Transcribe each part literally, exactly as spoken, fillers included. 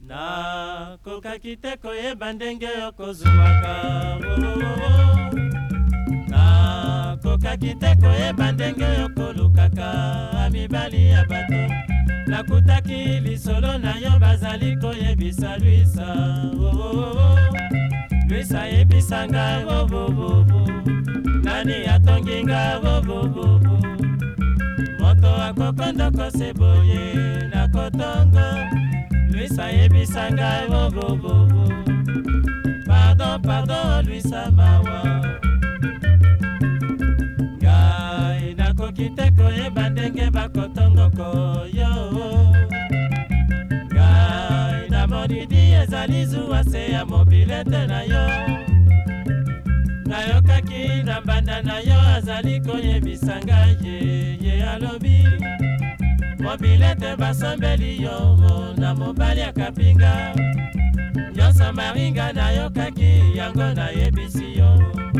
nakokaki te koyeba ndenge okozwaka, nakokaki te koyeba ndenge okolukaka mibali ya bato. Nakutaki lisolo na yo bazali koyebisa Luisa, Luisa yebisa nga vovovovo, nani atongi nga vovovovo. Moto akokondo koseboye na kotongo, Luisa yebisa nga vovovovo. Pardon, pardon, Luisa mawa. Ngai nakoki te koyeba ndenge bakotongo koyo. Ngai namoni ezali zuwa se ya mobilete na yo. Nayokaki na mbanda na yo azali koyebisa ngai ye, ye alobi mobilete basombeli yo na mobali akapinga. Nyonso maringa nayokaki yango nayebisi yo.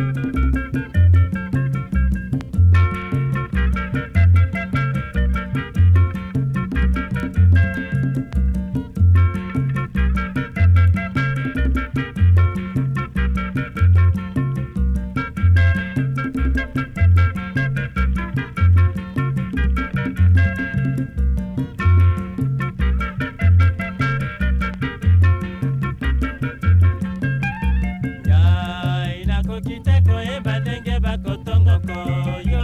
Nakokite koyeba ndenge bakotongo koyo.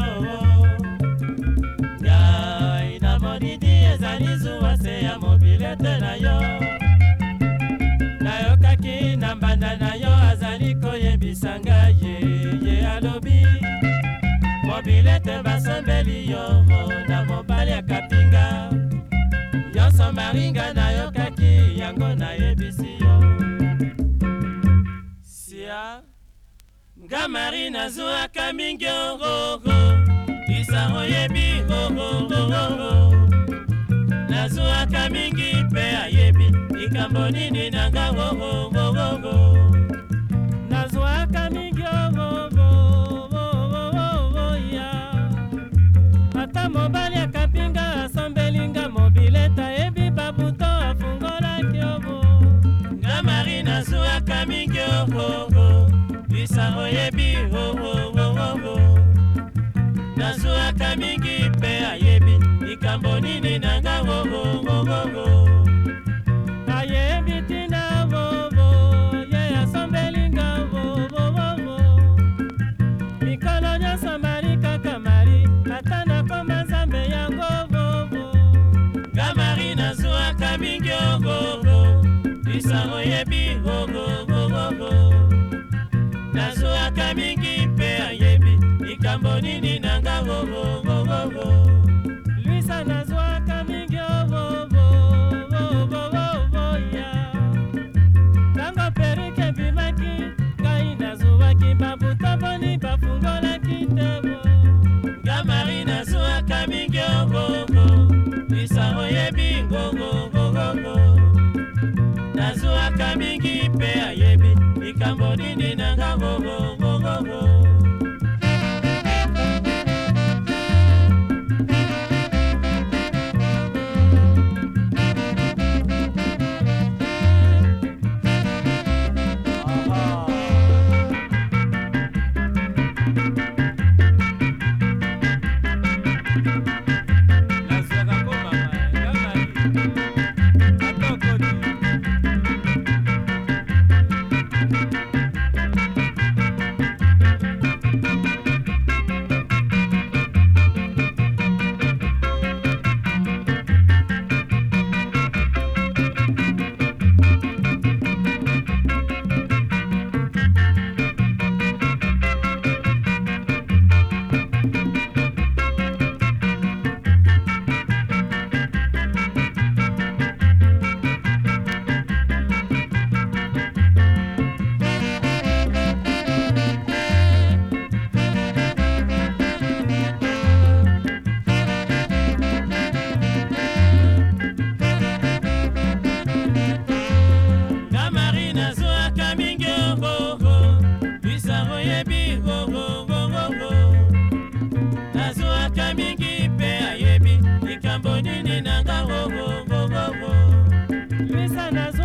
Ngai namoni ezali zuwa se ya mobilete na yo. Nayokaki na mbanda na yo azali koyebisa ngai ye, ye alobi mobilete basombeli yo na mobali akapinga. Nyonso maringa nayokaki yango nayebisi yo. Sia nga mari nazwaka mingi ororo, Luisa oyebi ororo. Nazwaka mingi pe ayebi likambo nini nanga ororo. Nazwaka mingi ororo ya. Ata mobali akapinga asombelinga mobileta ebi babuto afungolaki ovo. Nga mari nazwaka mingi ororo, Luisa oyebi ororo. Nazwaka mingi pe ayebi likambo nini nanga ororo. Ayebi tina vovo ye asombelinga vovo. Mikolo nyonso mari kaka mari ata nakoma nzambe yango vovo. Nga mari nazwaka mingi ororo, Luisa oyebi ororo. Nazwaka mingi pe ayebi likambo nini nanga ororo. Luisa nazwaka mingi ororo ya. Tango perike bimaki ngai nazwaki babuto boni bafungolaki tebo. Nga mari nazwaka mingi ororo, Luisa oyebi ororo. Nazwaka mingi pe ayebi likambo nini nanga ororo. Luisa nazwa